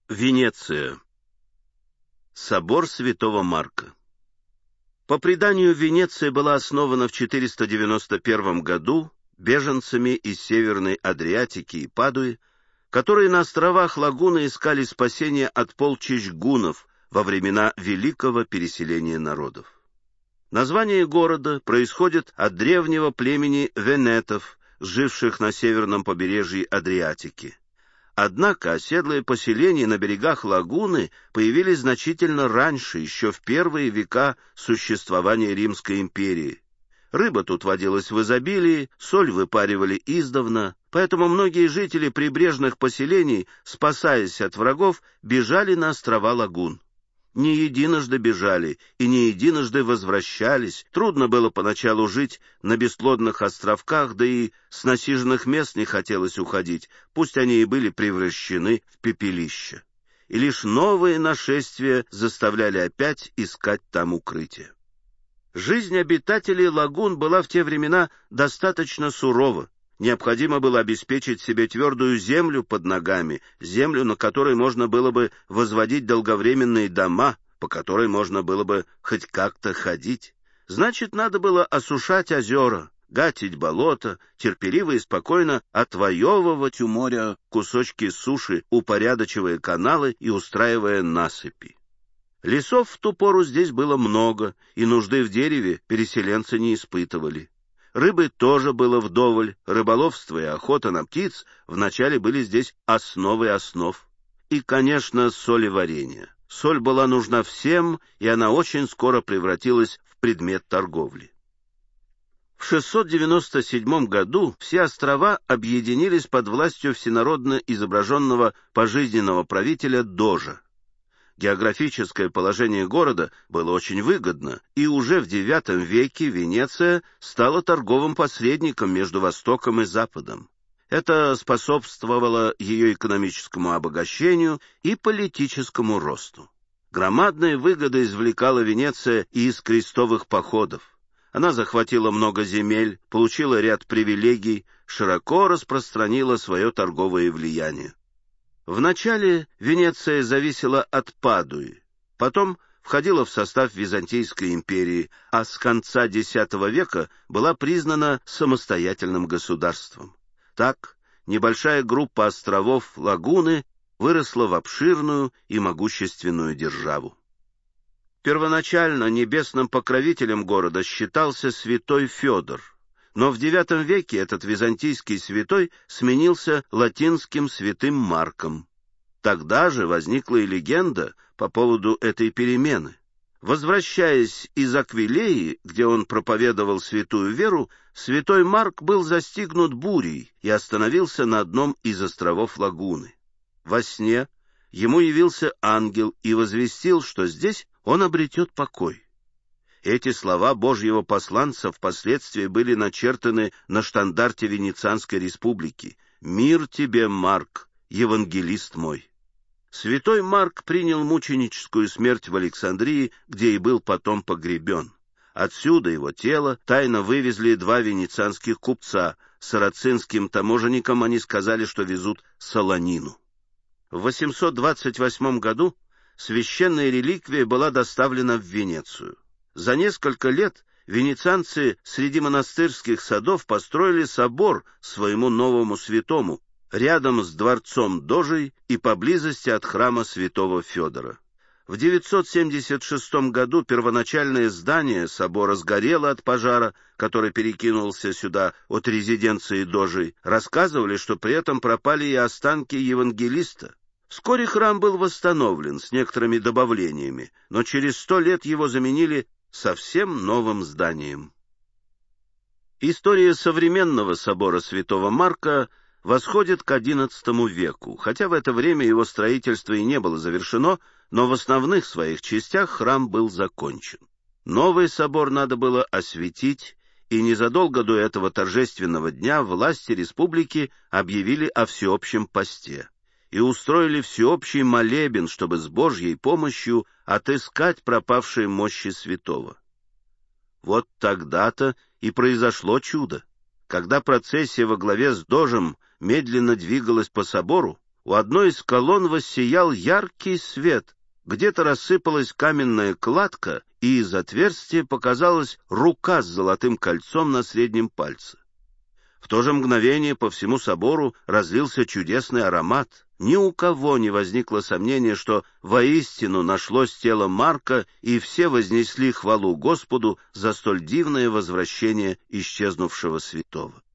Венеция. Собор святого Марка. По преданию, Венеция была основана в 491 году беженцами из Северной Адриатики и Падуи, которые на островах Лагуны искали спасения от полчищ гуннов во времена великого переселения народов. Название города происходит от древнего племени венетов, живших на северном побережье Адриатики. Однако оседлые поселения на берегах лагуны появились значительно раньше, еще в первые века существования Римской империи. Рыба тут водилась в изобилии, соль выпаривали издавна, поэтому многие жители прибрежных поселений, спасаясь от врагов, бежали на острова лагун. Не единожды бежали и не единожды возвращались. Трудно было поначалу жить на бесплодных островках, да и с насиженных мест не хотелось уходить, пусть они и были превращены в пепелища. И лишь новые нашествия заставляли опять искать там укрытие. Жизнь обитателей лагун была в те времена достаточно сурова. Необходимо было обеспечить себе твердую землю под ногами, землю, на которой можно было бы возводить долговременные дома, по которой можно было бы хоть как-то ходить. Значит, надо было осушать озера, гатить болота, терпеливо и спокойно отвоевывать у моря кусочки суши, упорядочивая каналы и устраивая насыпи. Лесов в ту пору здесь было много, и нужды в дереве переселенцы не испытывали. Рыбы тоже было вдоволь, рыболовство и охота на птиц вначале были здесь основой основ. И, конечно, солеварение. Соль была нужна всем, и она очень скоро превратилась в предмет торговли. В 697 году все острова объединились под властью всенародно изображенного пожизненного правителя Дожа. Географическое положение города было очень выгодно, и уже в IX веке Венеция стала торговым посредником между Востоком и Западом. Это способствовало ее экономическому обогащению и политическому росту. Громадные выгоды извлекала Венеция и из крестовых походов. Она захватила много земель, получила ряд привилегий, широко распространила свое торговое влияние. Вначале Венеция зависела от Падуи, потом входила в состав Византийской империи, а с конца X века была признана самостоятельным государством. Так, небольшая группа островов Лагуны выросла в обширную и могущественную державу. Первоначально небесным покровителем города считался святой Федор, но в IX веке этот византийский святой сменился латинским святым Марком. Тогда же возникла и легенда по поводу этой перемены. Возвращаясь из Аквилеи, где он проповедовал святую веру, святой Марк был застигнут бурей и остановился на одном из островов лагуны. Во сне ему явился ангел и возвестил, что здесь он обретет покой. Эти слова Божьего посланца впоследствии были начертаны на штандарте Венецианской республики: «Мир тебе, Марк, евангелист мой». Святой Марк принял мученическую смерть в Александрии, где и был потом погребен. Отсюда его тело тайно вывезли два венецианских купца. Сарацинским таможенникам они сказали, что везут солонину. В 828 году священная реликвия была доставлена в Венецию. За несколько лет венецианцы среди монастырских садов построили собор своему новому святому, рядом с дворцом Дожей и поблизости от храма святого Федора. В 976 году первоначальное здание собора сгорело от пожара, который перекинулся сюда от резиденции Дожей. Рассказывали, что при этом пропали и останки евангелиста. Вскоре храм был восстановлен с некоторыми добавлениями, но через 100 лет его заменили совсем новым зданием. История современного собора святого Марка восходит к XI веку, хотя в это время его строительство и не было завершено, но в основных своих частях храм был закончен. Новый собор надо было осветить, и незадолго до этого торжественного дня власти республики объявили о всеобщем посте и устроили всеобщий молебен, чтобы с Божьей помощью отыскать пропавшие мощи святого. Вот тогда-то и произошло чудо. Когда процессия во главе с Дожем медленно двигалась по собору, у одной из колонн воссиял яркий свет, где-то рассыпалась каменная кладка, и из отверстия показалась рука с золотым кольцом на среднем пальце. В то же мгновение по всему собору разлился чудесный аромат. Ни у кого не возникло сомнения, что воистину нашлось тело Марка, и все вознесли хвалу Господу за столь дивное возвращение исчезнувшего святого.